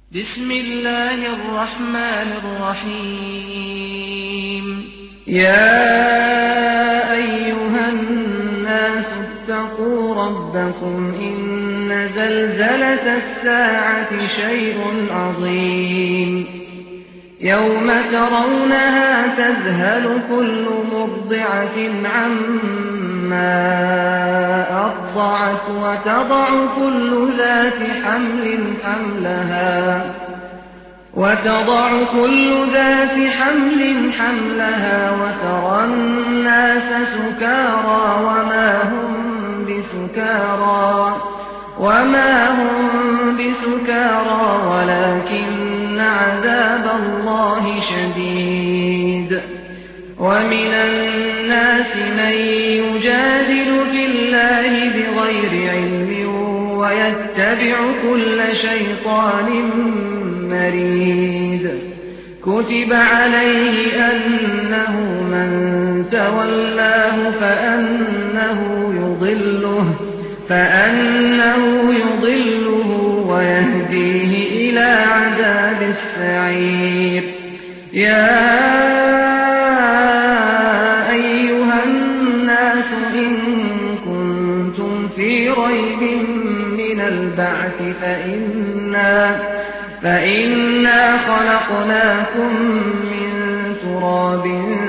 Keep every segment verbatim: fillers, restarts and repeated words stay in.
بسم الله الرحمن الرحيم يا أيها الناس اتقوا ربكم إن زلزلة الساعة شيء عظيم يوم ترونها تذهل كل مرضعة عما أرضعت وتضع كل ذات حمل حملها وتضع كل ذات حمل حملها وترى الناس سكارى وما هم بسكارى وما هم بسكارى ولكن عذاب الله شديد ومن الناس من يجادل في الله بغير علم ويتبع كل شيطان مريد كتب عليه أنه من تولاه فأنه يضله فأنه يضله ويهديه إلى عذاب السعير يا أيها الناس إن كنتم في ريب من البعث فإنا فإنا خلقناكم من تراب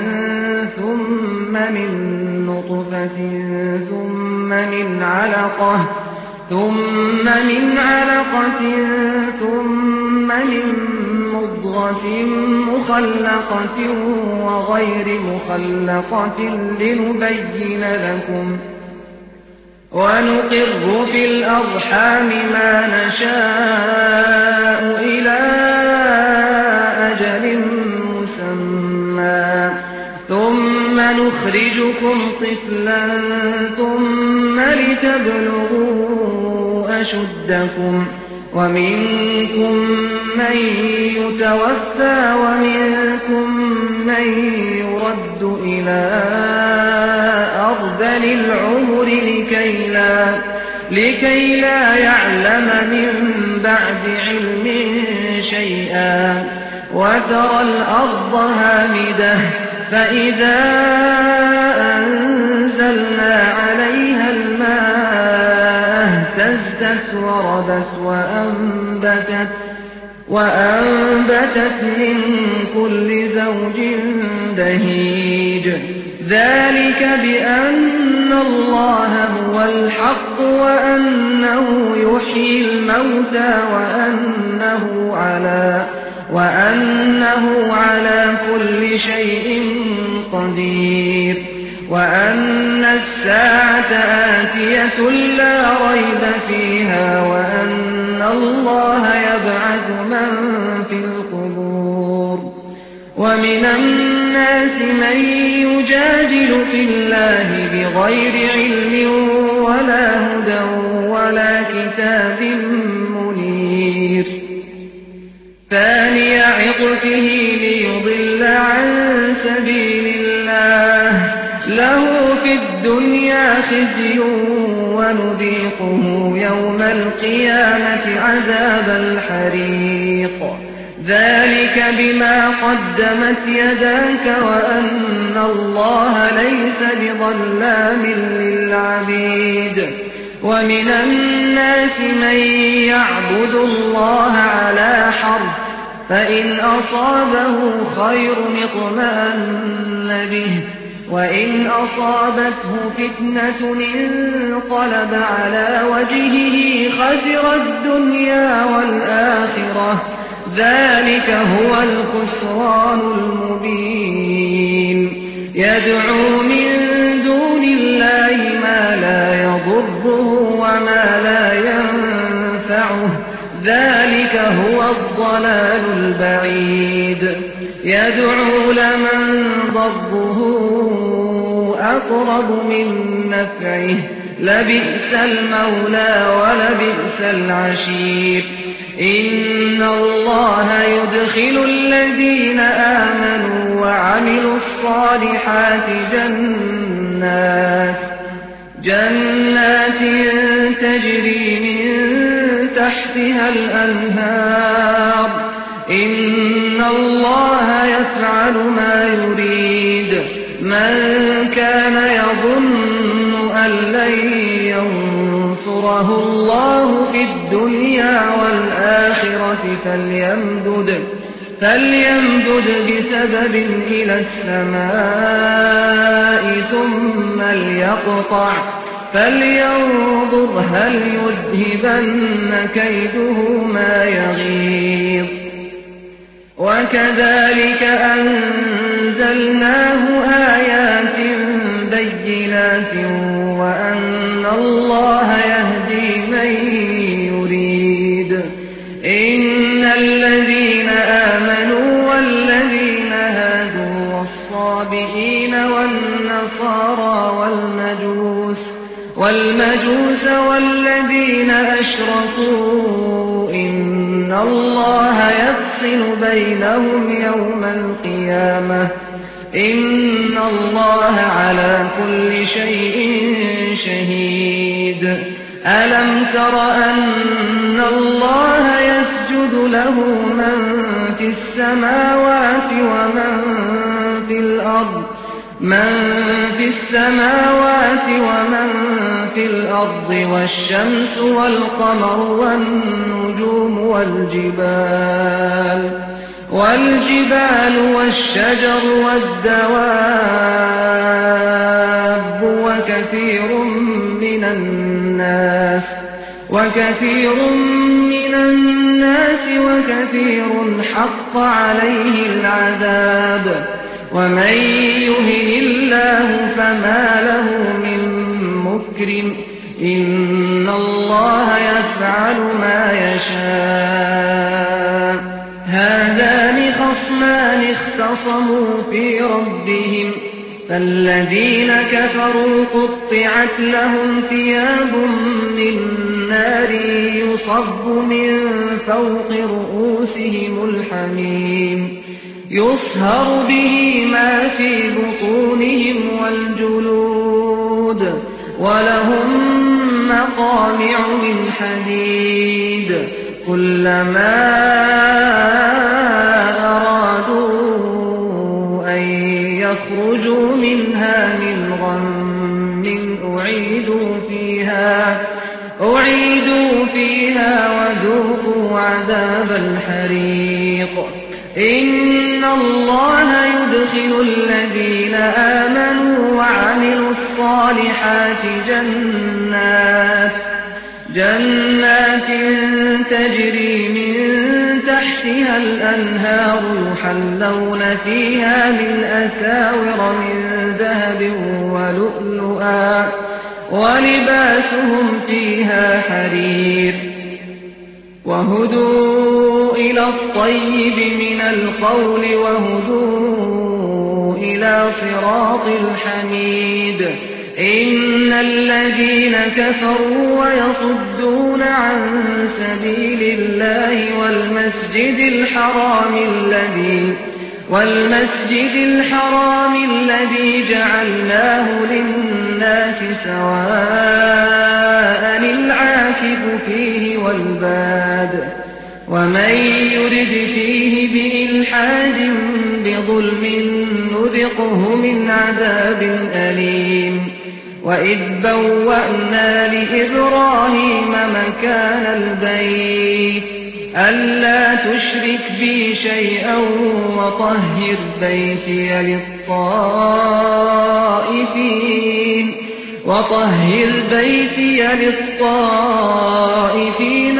ثم من نطفة ثم من علقة ثم من علقة ثم من مضغة مخلقة وغير مخلقة لنبين لكم ونقر في الأرحام ما نشاء إلى أجل مسمى ثم نخرجكم طفلا ثم لتبلغوا أشدكم ومنكم من يتوفى ومنكم من يرد إلى أرذل العمر لكي لا, لكي لا يعلم من بعد علم شيئا وترى الأرض هامدة فإذا أنزلنا عليها الماء اهتزت وربت وأنبتت, وأنبتت من كل زوج بهيج ذلك بأن الله هو الحق وأنه يحيي الموتى وأنه على وأنه على كل شيء قدير وأن الساعة آتية لا ريب فيها وأن الله يبعث من في القبور ومن الناس من يجادل في الله بغير علم ولا هدى ولا كتاب منير ثاني عطفه ليضل عن سبيل الله له في الدنيا خزي ونذيقه يوم القيامة عذاب الحريق ذلك بما قدمت يداك وأن الله ليس بظلام للعبيد ومن الناس من يعبد الله على حرف فإن أصابه خير اطمأن به وإن أصابته فتنة انقلب على وجهه خسر الدنيا والآخرة ذلك هو الخسران المبين يدعو من دون الله ما لا يضره وما لا ينفعه ذلك هو الضلال البعيد يدعو لمن ضره أقرب من نفعه لبئس المولى ولبئس العشير إن الله يدخل الذين آمنوا وعملوا الصالحات جنات جنات تجري من تحتها الأنهار إن الله يفعل ما يريد من كان يظن أن لن ينصره الله في الدنيا والآخرة فليمدد فليمدد بسبب إلى السماء ثم ليقطع فلينظر هل يذهبن كيده ما يغيظ وكذلك أنزلناه آيات بينات وأن الله يهدي من يريد إن الذين آمنوا والذين هادوا والصابئين والنصارى والمجوس والمجوس والذين أشركوا إن الله يفصل بينهم يوم القيامة إن الله على كل شيء شهيد ألم تر أن الله يسجد له من في السماوات ومن في الأرض من في السماوات ومن في الأرض والشمس والقمر والنجوم والجبال والجبال والشجر والدواب وكثير من الناس وكثير من الناس وكثير حق عليه العذاب ومن يهن الله فما له من مكرم إن الله يفعل ما يشاء هذان خصمان اختصموا في ربهم فالذين كفروا قطعت لهم ثياب من نار يصب من فوق رؤوسهم الحميم يصهر به ما في بطونهم والجلود ولهم مقامع من حديد كلما أرادوا أن يخرجوا منها من غم أعيدوا فيها أعيدوا فيها وذوقوا عذاب الحريق إن الله يدخل الذين آمنوا وعملوا الصالحات جنات جنات تجري من تحتها الأنهار يحلون فيها من أساور من ذهب ولؤلؤا ولباسهم فيها حرير وهدوا إلى الطيب من القول وهدوا إلى صراط الحميد إن الذين كفروا ويصدون عن سبيل الله والمسجد الحرام الذي والمسجد الحرام الذي جعلناه للناس سواء العاكف فيه والباد ومن يرد فيه بإلحاد بظلم نذقه من عذاب أليم وإذ بوأنا لإبراهيم مكان البيت ألا تشرك بي شيئا وطهر بيتي للطائفين وطهر بيتي للطائفين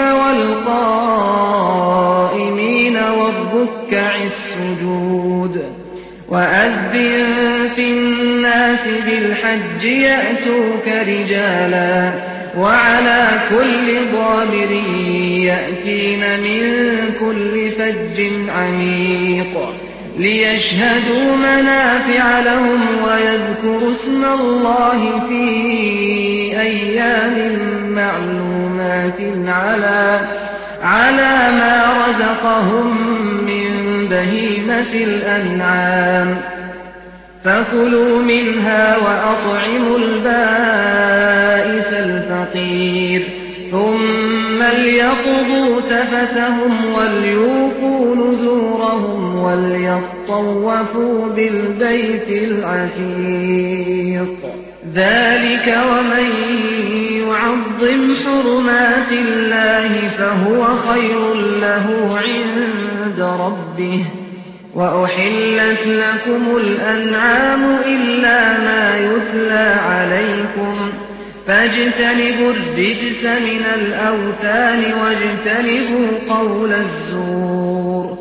والقائمين والركع السجود وأذن في الناس بالحج يأتوك رجالا وعلى كل ضامر يأتين من كل فج عميق ليشهدوا منافع لهم ويذكروا اسم الله في أيام معلومات على على ما رزقهم من بهيمة الأنعام فكلوا منها وأطعموا البائس الفقير ثم ثم ليقضوا تفثهم وليوفوا نذورهم وليطوفوا بالبيت العتيق ذلك ومن يعظم حرمات الله فهو خير له عند ربه وأحلت لكم الأنعام إلا ما يتلى عليكم فاجتنبوا الرجس من الأوثان واجتنبوا قول الزور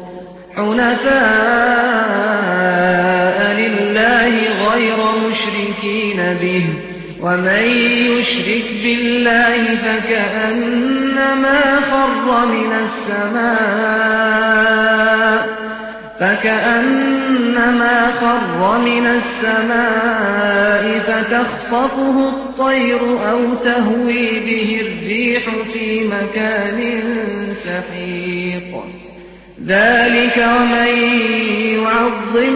حنفاء لله غير مشركين به ومن يشرك بالله فكأنما خر من السماء فكأنما خر من السماء فتخطفه الطير أو تهوي به الريح في مكان سحيق ذلك ومن يعظم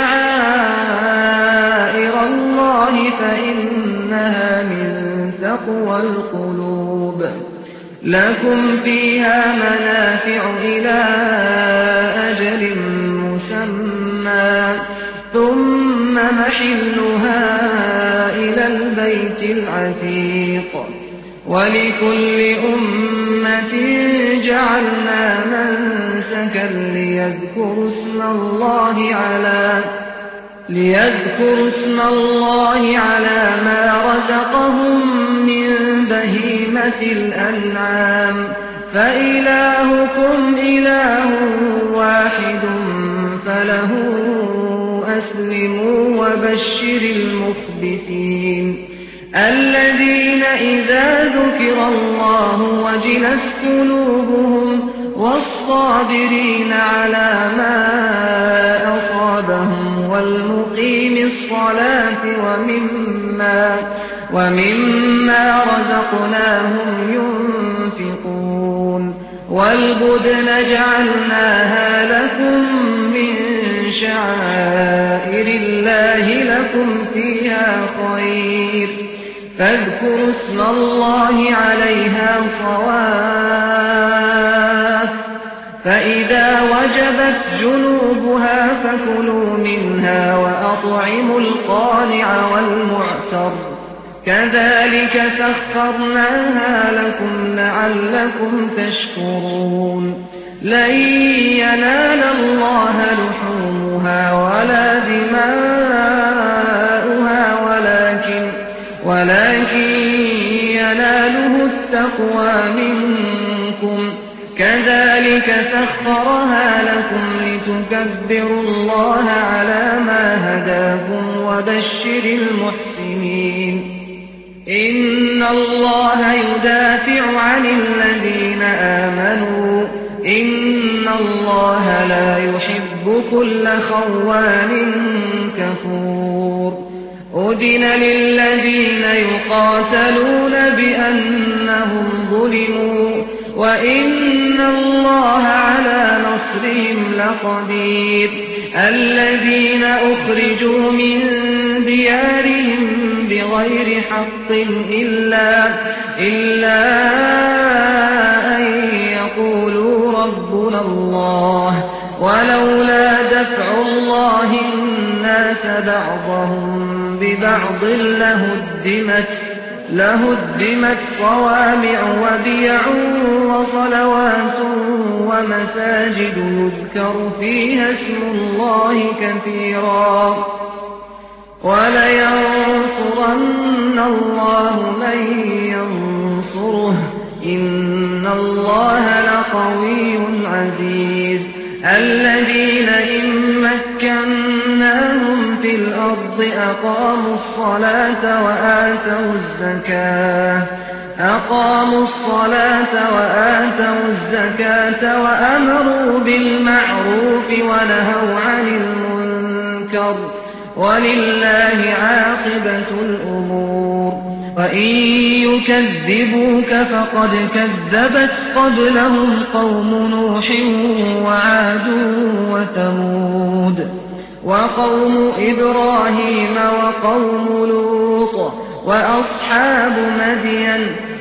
شعائر الله فإنها من تقوى القلوب لكم فيها منافع إلى أجل مسمى ثم محلها إلى البيت العتيق ولكل أمة جعلنا منسكا ليذكروا اسم الله على ليذكروا اسم الله على ما رزقهم من بهيمة الأنعام فإلهكم إله واحد فله أسلموا وبشر المخبتين الذين إذا ذكر الله وجلت قلوبهم والصابرين على ما أصابهم والمقيم الصلاة ومما, ومما رزقناهم ينفقون والبدن جعلناها لكم من شعائر الله لكم فيها خير فاذكروا اسم الله عليها صواف فإذا وجبت جنوبها فكلوا منها وأطعموا القانع والمعتر كذلك سخرناها لكم لعلكم تشكرون لن ينال الله لحومها ولا دماؤها ولكن ولكن يناله التقوى منكم كذلك سخرها لكم لتكبروا الله على ما هداكم وبشر المحسنين إن الله يدافع عن الذين آمنوا إن الله لا يحب كل خوان كفور أذن للذين يقاتلون بأنهم ظلموا وإن الله على نصرهم لقدير الذين أخرجوا من ديارهم بغير حق إلا, إلا أن يقولوا ربنا الله ولولا دفع الله الناس بعضهم ببعض لهدمت لهدمت صوامع وبيع وصلوات ومساجد يذكر فيها اسم الله كثيرا ولينصرن الله من ينصره إن الله لقوي عزيز الذين إن مكناهم في الأرض أقاموا الصلاة وآتوا الزكاة أقاموا الصلاة وآتوا الزكاة وأمروا بالمعروف ونهوا عن المنكر ولله عاقبة الأمور وإن يكذبوك فقد كذبت قبلهم قوم نوح وعاد وثمود وقوم إبراهيم وقوم لوط وأصحاب مدين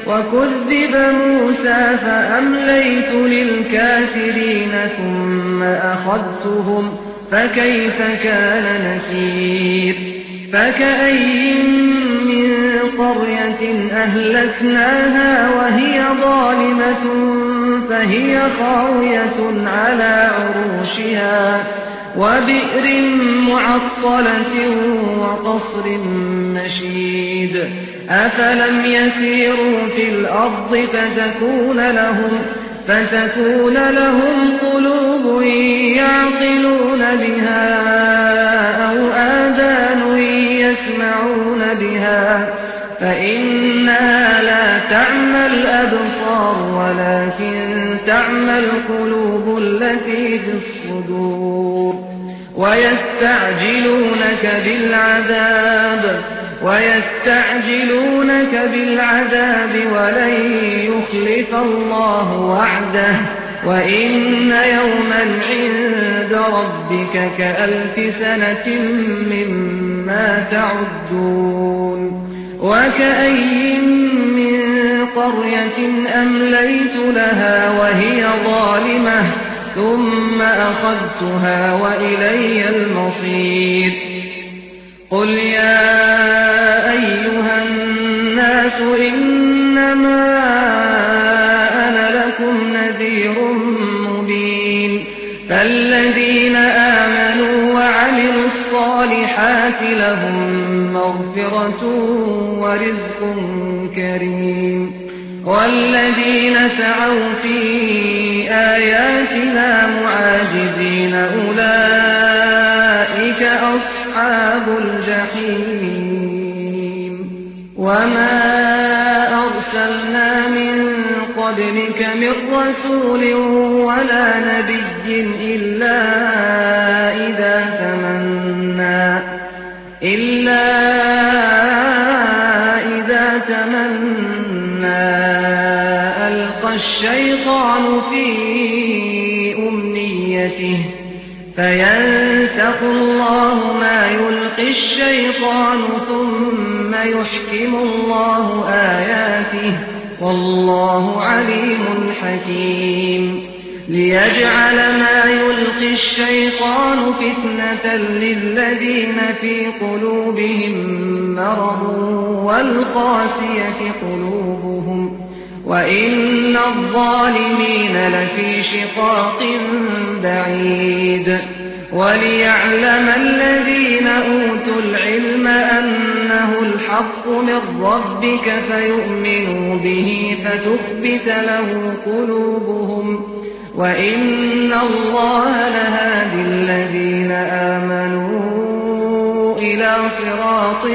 وكذب موسى فأمليت للكافرين ثم أخذتهم فكيف كان نكير فكأي من قرية أهلكناها وهي ظالمة فهي خاوية على عروشها وبئر معطلة وقصر مشيد أفلم يسيروا في الأرض فتكون لهم فتكون لهم قلوب يعقلون بها أو آذان يسمعون بها فإنها لا تعمى الأبصار ولكن تعمى القلوب التي في الصدور ويستعجلونك بالعذاب ويستعجلونك بالعذاب ولن يخلف الله وعده وإن يوما عند ربك كألف سنة مما تعدون وكأي من قرية أمليت لها وهي ظالمة ثم أخذتها وإلي المصير قل يا أيها الناس إنما أنا لكم نذير مبين فالذين آمنوا وعملوا الصالحات لهم مغفرة ورزق كريم والذين سعوا في آياتنا معاجزين أولئك أصحاب الجحيم وما أرسلنا من قبلك من رسول ولا نبي إلا إذا تمنى إلا إذا تمنى ألقى الشيطان في أمنيته فينسخ الله ما يلقي الشيطان ثم يحكم الله آياته والله عليم حكيم ليجعل ما يلقي الشيطان فتنة للذين في قلوبهم مرض والقاسية قلوبهم وإن الظالمين لفي شقاق بعيد وليعلم الذين أوتوا العلم أنه الحق من ربك فيؤمنوا به فتخبت له قلوبهم وإن الله لهادي الذين آمنوا إلى صراط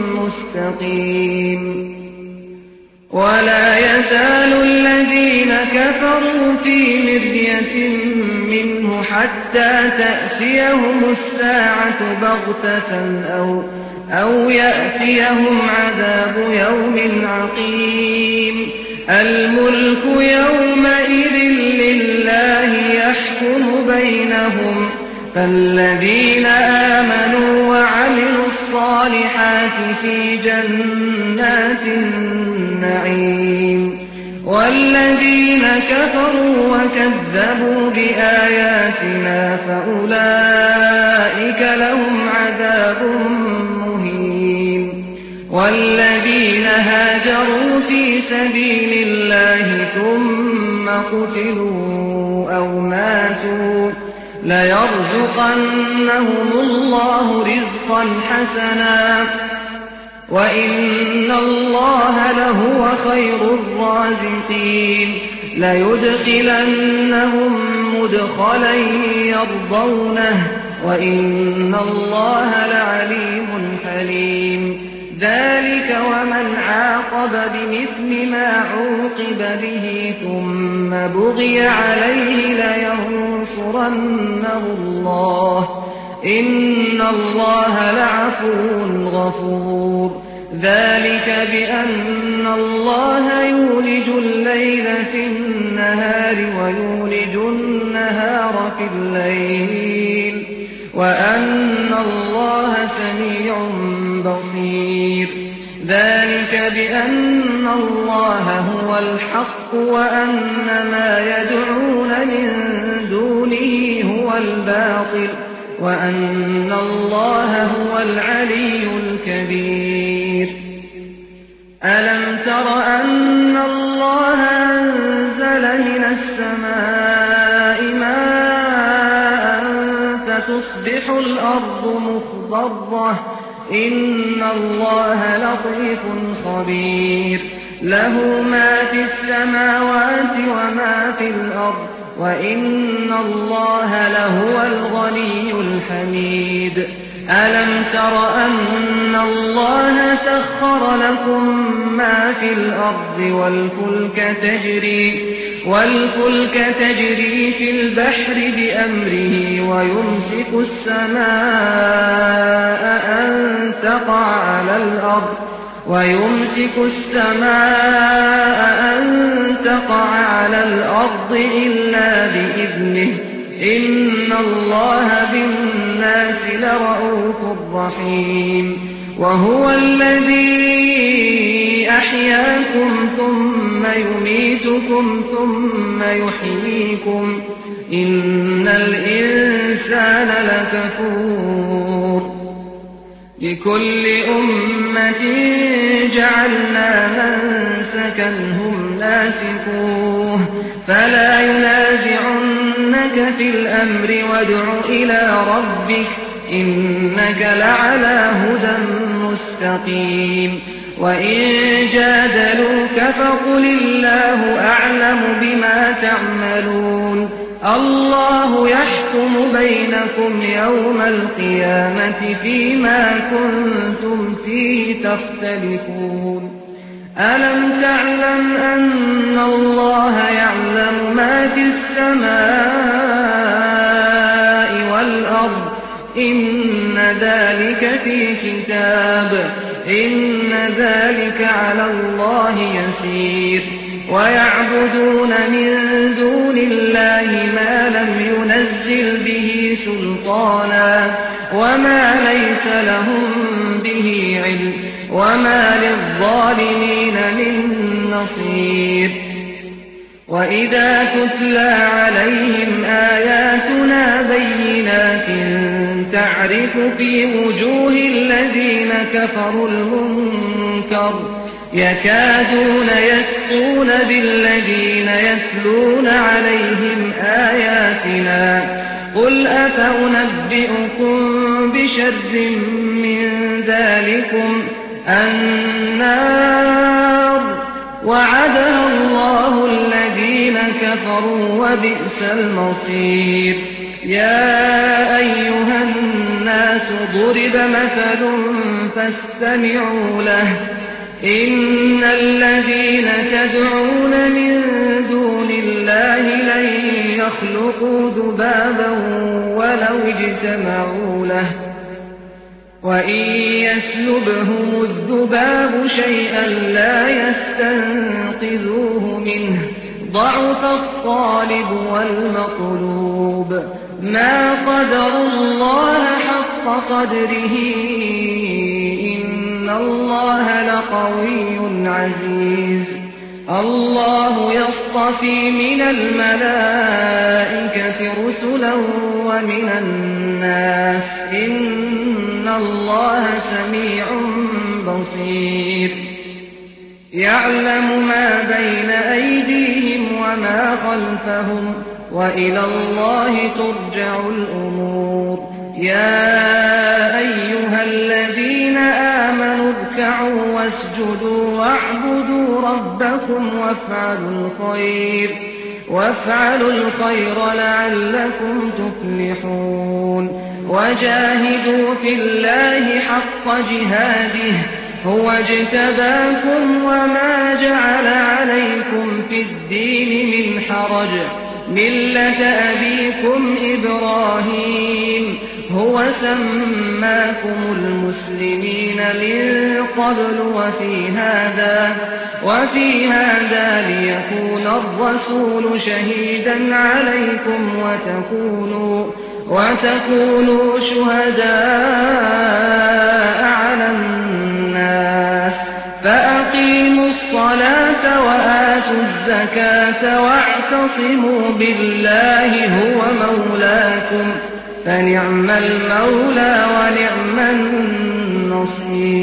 مستقيم ولا يزال الذين كفروا في مرية منه حتى تأتيهم الساعة بغتة أو, أو يأتيهم عذاب يوم عقيم الملك يومئذ لله يحكم بينهم فالذين آمنوا وعملوا الصالحات في جنات النعيم والذين كفروا وكذبوا بآياتنا فأولئك لهم عذاب مهين والذين هاجروا في سبيل الله ثم قتلوا أو ماتوا ليرزقنهم الله رزقا حسنا وإن الله لهو خير الرازقين ليدخلنهم مدخلا يرضونه وإن الله لعليم حليم ذلك ومن عاقب بمثل ما عوقب به ثم بغي عليه لينصرنه الله إن الله لعفو غفور ذلك بأن الله يولج الليل في النهار ويولج النهار في الليل وأن الله سميع بصير ذلك بأن اللَّهَ هُوَ الْحَقُّ وَأَنَّ مَا يَدْعُونَ مِن دُونِهِ هُوَ الْبَاطِلُ وَأَنَّ اللَّهَ هُوَ الْعَلِيُّ الْكَبِيرُ أَلَمْ تَرَ أَنَّ اللَّهَ أَنزَلَ مِنَ السَّمَاءِ مَاءً فَتُصْبِحُ الْأَرْضُ مُخْضَرَّةً إِنَّ اللَّهَ لَطِيفٌ خَبِيرٌ لَهُ مَا فِي السَّمَاوَاتِ وَمَا فِي الْأَرْضِ وَإِنَّ اللَّهَ لَهُوَ الْغَنِيُّ الْحَمِيدُ أَلَمْ تَرَ أَنَّ اللَّهَ سَخَّرَ لَكُم مَّا فِي الْأَرْضِ وَالْفُلْكَ تَجْرِي وَالْفُلْكَ تَجْرِي فِي الْبَحْرِ بِأَمْرِهِ وَيُمْسِكُ السَّمَاءَ أَن تَقَعَ عَلَى الْأَرْضِ وَيُمْسِكُ السَّمَاءَ أَن تَقَعَ عَلَى الْأَرْضِ إِلَّا بِإِذْنِهِ إِنَّ اللَّهَ بِالنَّاسِ لَرَءُوفٌ رَّحِيمٌ وَهُوَ الَّذِي أَحْيَاكُمْ ثُمَّ يُمِيتُكُمْ ثُمَّ يُحْيِيكُمْ إِنَّ الْإِنسَانَ لَكَفُورٌ لِكُلِّ أُمَّةٍ جَعَلْنَا مَنسَكًا هُمْ نَاسِكُوهُ فَلَا يُنَازِعُنَّكَ فِي الْأَمْرِ وَادْعُ إِلَىٰ رَبِّكَ إِنَّكَ لَعَلَىٰ هُدًى مُّسْتَقِيمٍ وَإِن جَادَلُوكَ فَقُلِ اللَّهُ أَعْلَمُ بِمَا تَعْمَلُونَ اللَّهُ يَحْكُمُ بَيْنَكُمْ يَوْمَ الْقِيَامَةِ فِيمَا كُنتُمْ فِيهِ تَخْتَلِفُونَ أَلَمْ تَعْلَمْ أَنَّ اللَّهَ يَعْلَمُ مَا فِي السَّمَاءِ وَالْأَرْضِ إِنَّ ذَلِكَ فِي كِتَابٍ إِنَّ ذَلِكَ عَلَى اللَّهِ يَسِيرٌ وَيَعْبُدُونَ مِن دُونِ اللَّهِ مَا لَمْ يُنَزِّلْ بِهِ سُلْطَانًا وَمَا لَيْسَ لَهُم بِهِ عِلْمٌ وَمَا لِلظَّالِمِينَ مِن نَّصِيرٍ وَإِذَا تُتْلَىٰ عَلَيْهِمْ آيَاتُنَا بَيِّنَاتٍ تَعْرِفُ فِي وُجُوهِ الَّذِينَ كَفَرُوا الْمُنكَرَ يَكَادُونَ يَسْطُونَ بِالَّذِينَ يَتْلُونَ عَلَيْهِمْ آيَاتِنَا قُلْ أَفَأُنَبِّئُكُم بِشَرٍّ مِّن ذَٰلِكُمْ النَّارُ وَعَدَهَا اللَّهُ الَّذِينَ كَفَرُوا وَبِئْسَ الْمَصِيرُ يَا أَيُّهَا النَّاسُ ضُرِبَ مَثَلٌ فَاسْتَمِعُوا لَهُ إِنَّ الَّذِينَ تَدْعُونَ مِن دُونِ اللَّهِ لَن يَخْلُقُوا ذُبَابًا وَلَوِ اجْتَمَعُوا لَهُ وَإِن يَسْلُبْهُمُ الذُّبَابُ شَيْئًا لَّا يَسْتَنقِذُوهُ مِنْهُ ضَعُفَ الطَّالِبُ وَالْمَطْلُوبُ مَا قَدَرُوا اللَّهَ حَقَّ قَدْرِهِ إِنَّ اللَّهَ لَقَوِيٌّ عَزِيزٌ اللَّهُ يَصْطَفِي مِنَ الْمَلَائِكَةِ رُسُلًا وَمِنَ النَّاسِ ۚ إِنَّ اللَّهَ سَمِيعٌ بَصِيرٌ يَعْلَمُ مَا بَيْنَ أَيْدِيهِمْ وَمَا خَلْفَهُمْ وَإِلَى اللَّهِ تُرْجَعُ الْأُمُورُ يَا أَيُّهَا الَّذِينَ آمَنُوا ارْكَعُوا وَاسْجُدُوا وَاعْبُدُوا رَبَّكُمْ وَافْعَلُوا الْخَيْرَ وَافْعَلُوا الْخَيْرَ لَعَلَّكُمْ تُفْلِحُونَ وَجَاهِدُوا فِي اللَّهِ حَقَّ جِهَادِهِ هُوَ اجْتَبَاكُمْ وَمَا جَعَلَ عَلَيْكُمْ فِي الدِّينِ مِنْ حَرَجٍ مِّلَّةَ أَبِيكُمْ إِبْرَاهِيمَ هُوَ سَمَّاكُمُ الْمُسْلِمِينَ مِن قَبْلُ وَفِي هَٰذَا وَفِي هَٰذَا لِيَكُونَ الرَّسُولُ شَهِيدًا عَلَيْكُمْ وَتَكُونُوا وَتَكُونُوا شُهَدَاءَ عَلَى النَّاسِ فَأَقِيمُوا الصَّلَاةَ وآتوا الزكاة واعتصموا بالله هو مولاكم فنعم المولى ونعم النصير